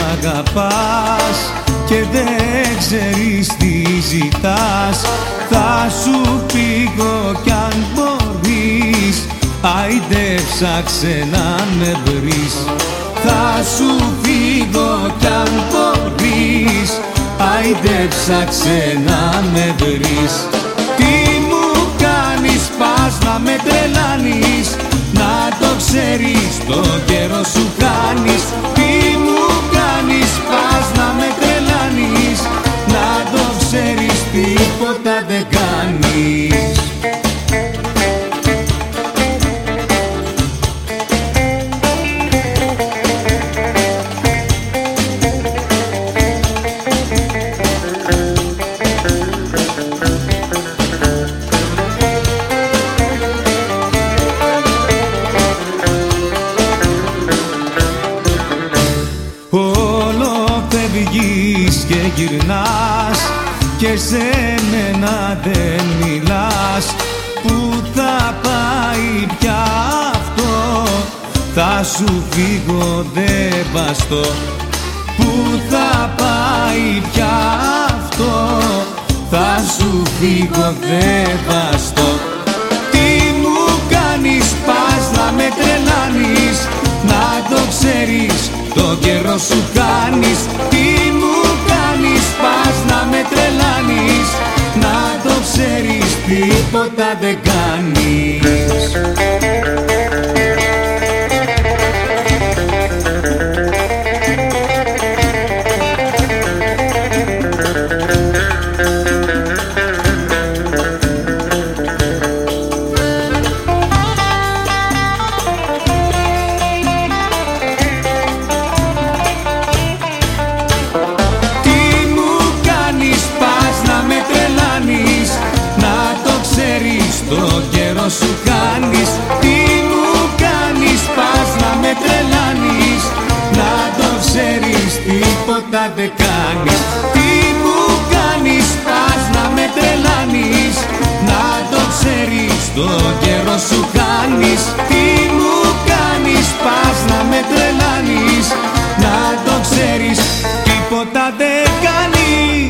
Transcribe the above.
αγαπάς και δεν ξέρεις τι ζητάς, θα σου φύγω κι αν μπορείς, άιντε ψάξε να με βρεις. Θα σου φύγω κι αν μπορείς, άιντε ψάξε να με βρεις. Τι μου κάνεις, πας να με τρελάνεις, να το ξέρεις, το καιρό σου χάνεις. Τι μου κάνεις, πας να με τρελάνεις, να το ξέρεις, τίποτα δεν κάνεις. Όλο φεύγεις και γυρνάς και σε μένα δεν μιλάς. Πού θα πάει πια αυτό, θα σου φύγω δεν βαστώ. Πού θα πάει πια αυτό, θα σου φύγω δεν βαστώ. Τι μου κάνεις, πας να με τρελάνεις, να το ξέρεις, το καιρό σου κάνεις. Τι μου κάνεις, πας να με τρελάνεις, να το ξέρεις, τίποτα δεν κάνεις. Το καιρό σου κάνεις, τι μου κάνεις, πας να με τρελάνεις, να το ξέρεις, τίποτα δεν κάνεις. Τι μου κάνεις, πας να με τρελάνεις, να το ξέρεις, το καιρό σου κάνεις. Τι μου κάνεις, πας να με τρελάνεις, να το ξέρεις, τίποτα δεν κάνεις.